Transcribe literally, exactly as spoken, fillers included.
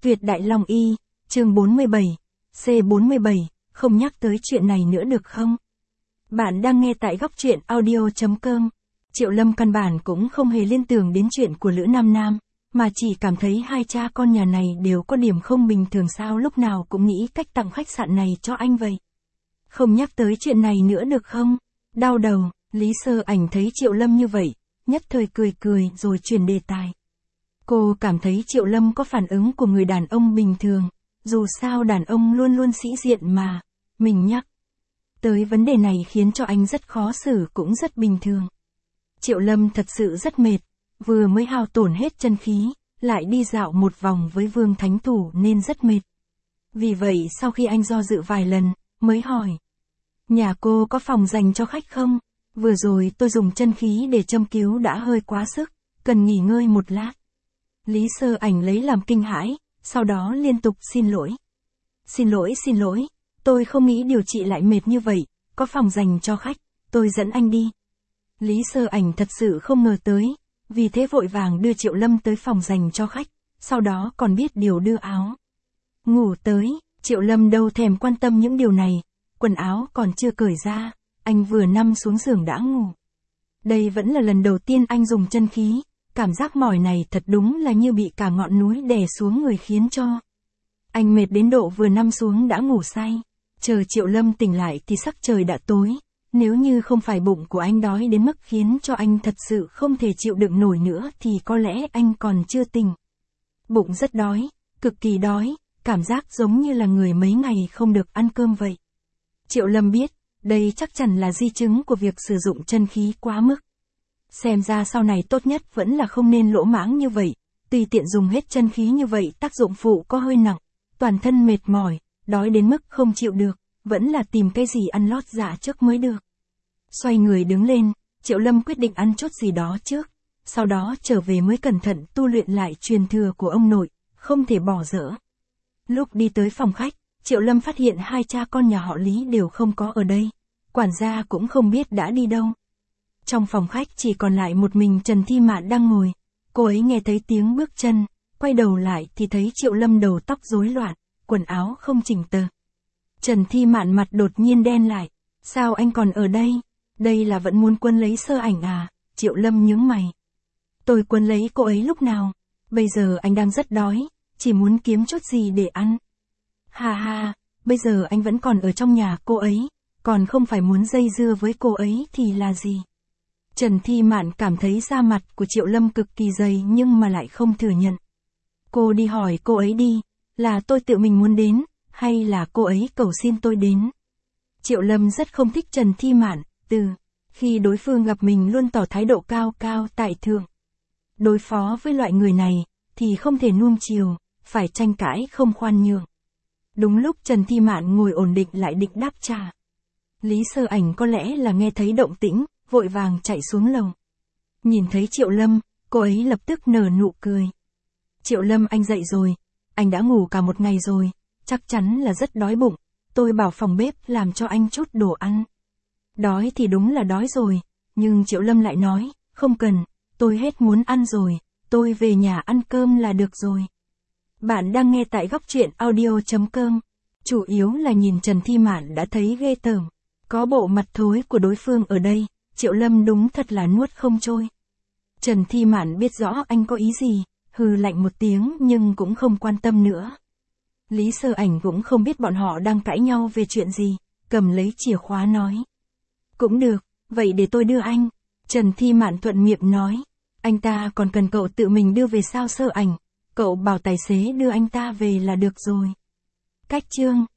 Tuyệt Đại Long Y, chương bốn mươi bảy, C bốn mươi bảy, không nhắc tới chuyện này nữa được không? Bạn đang nghe tại góc truyện audio chấm com. Triệu Lâm căn bản cũng không hề liên tưởng đến chuyện của Lữ Nam Nam, mà chỉ cảm thấy hai cha con nhà này đều có điểm không bình thường, sao lúc nào cũng nghĩ cách tặng khách sạn này cho anh vậy. Không nhắc tới chuyện này nữa được không? Đau đầu, Lý Sơ Ảnh thấy Triệu Lâm như vậy, nhất thời cười cười rồi chuyển đề tài. Cô cảm thấy Triệu Lâm có phản ứng của người đàn ông bình thường, dù sao đàn ông luôn luôn sĩ diện mà, mình nhắc tới vấn đề này khiến cho anh rất khó xử cũng rất bình thường. Triệu Lâm thật sự rất mệt, vừa mới hao tổn hết chân khí, lại đi dạo một vòng với Vương Thánh Thủ nên rất mệt. Vì vậy sau khi anh do dự vài lần, mới hỏi. Nhà cô có phòng dành cho khách không? Vừa rồi tôi dùng chân khí để châm cứu đã hơi quá sức, cần nghỉ ngơi một lát. Lý Sơ Ảnh lấy làm kinh hãi, sau đó liên tục xin lỗi. Xin lỗi xin lỗi, tôi không nghĩ điều trị lại mệt như vậy, có phòng dành cho khách, tôi dẫn anh đi. Lý Sơ Ảnh thật sự không ngờ tới, vì thế vội vàng đưa Triệu Lâm tới phòng dành cho khách, sau đó còn biết điều đưa áo ngủ tới. Triệu Lâm đâu thèm quan tâm những điều này, quần áo còn chưa cởi ra, anh vừa nằm xuống giường đã ngủ. Đây vẫn là lần đầu tiên anh dùng chân khí, cảm giác mỏi này thật đúng là như bị cả ngọn núi đè xuống người khiến cho anh mệt đến độ vừa nằm xuống đã ngủ say. Chờ Triệu Lâm tỉnh lại thì sắc trời đã tối, nếu như không phải bụng của anh đói đến mức khiến cho anh thật sự không thể chịu đựng nổi nữa thì có lẽ anh còn chưa tỉnh. Bụng rất đói, cực kỳ đói, cảm giác giống như là người mấy ngày không được ăn cơm vậy. Triệu Lâm biết, đây chắc chắn là di chứng của việc sử dụng chân khí quá mức. Xem ra sau này tốt nhất vẫn là không nên lỗ mãng như vậy, tùy tiện dùng hết chân khí như vậy tác dụng phụ có hơi nặng, toàn thân mệt mỏi, đói đến mức không chịu được, vẫn là tìm cái gì ăn lót dạ trước mới được. Xoay người đứng lên, Triệu Lâm quyết định ăn chút gì đó trước, sau đó trở về mới cẩn thận tu luyện lại truyền thừa của ông nội, không thể bỏ dở. Lúc đi tới phòng khách, Triệu Lâm phát hiện hai cha con nhà họ Lý đều không có ở đây, quản gia cũng không biết đã đi đâu. Trong phòng khách chỉ còn lại một mình Trần Thi Mạn đang ngồi, cô ấy nghe thấy tiếng bước chân, quay đầu lại thì thấy Triệu Lâm đầu tóc rối loạn, quần áo không chỉnh tề. Trần Thi Mạn mặt đột nhiên đen lại, sao anh còn ở đây? Đây là vẫn muốn quân lấy Sơ Ảnh à? Triệu Lâm nhướng mày. Tôi quân lấy cô ấy lúc nào? Bây giờ anh đang rất đói, chỉ muốn kiếm chút gì để ăn. Ha ha, bây giờ anh vẫn còn ở trong nhà cô ấy, còn không phải muốn dây dưa với cô ấy thì là gì? Trần Thi Mạn cảm thấy da mặt của Triệu Lâm cực kỳ dày nhưng mà lại không thừa nhận. Cô đi hỏi cô ấy đi, là tôi tự mình muốn đến, hay là cô ấy cầu xin tôi đến? Triệu Lâm rất không thích Trần Thi Mạn, từ khi đối phương gặp mình luôn tỏ thái độ cao cao tại thượng. Đối phó với loại người này, thì không thể nuông chiều, phải tranh cãi không khoan nhượng. Đúng lúc Trần Thi Mạn ngồi ổn định lại định đáp trả. Lý Sơ Ảnh có lẽ là nghe thấy động tĩnh, vội vàng chạy xuống lầu. Nhìn thấy Triệu Lâm, cô ấy lập tức nở nụ cười. Triệu Lâm anh dậy rồi, anh đã ngủ cả một ngày rồi, chắc chắn là rất đói bụng, tôi bảo phòng bếp làm cho anh chút đồ ăn. Đói thì đúng là đói rồi, nhưng Triệu Lâm lại nói, không cần, tôi hết muốn ăn rồi, tôi về nhà ăn cơm là được rồi. Bạn đang nghe tại góc truyện audio chấm com, chủ yếu là nhìn Trần Thi Mạn đã thấy ghê tởm, có bộ mặt thối của đối phương ở đây, Triệu Lâm đúng thật là nuốt không trôi. Trần Thi Mạn biết rõ anh có ý gì, hừ lạnh một tiếng nhưng cũng không quan tâm nữa. Lý Sơ Ảnh cũng không biết bọn họ đang cãi nhau về chuyện gì, cầm lấy chìa khóa nói. Cũng được, vậy để tôi đưa anh. Trần Thi Mạn thuận miệng nói, anh ta còn cần cậu tự mình đưa về sao Sơ Ảnh, cậu bảo tài xế đưa anh ta về là được rồi. Cách chương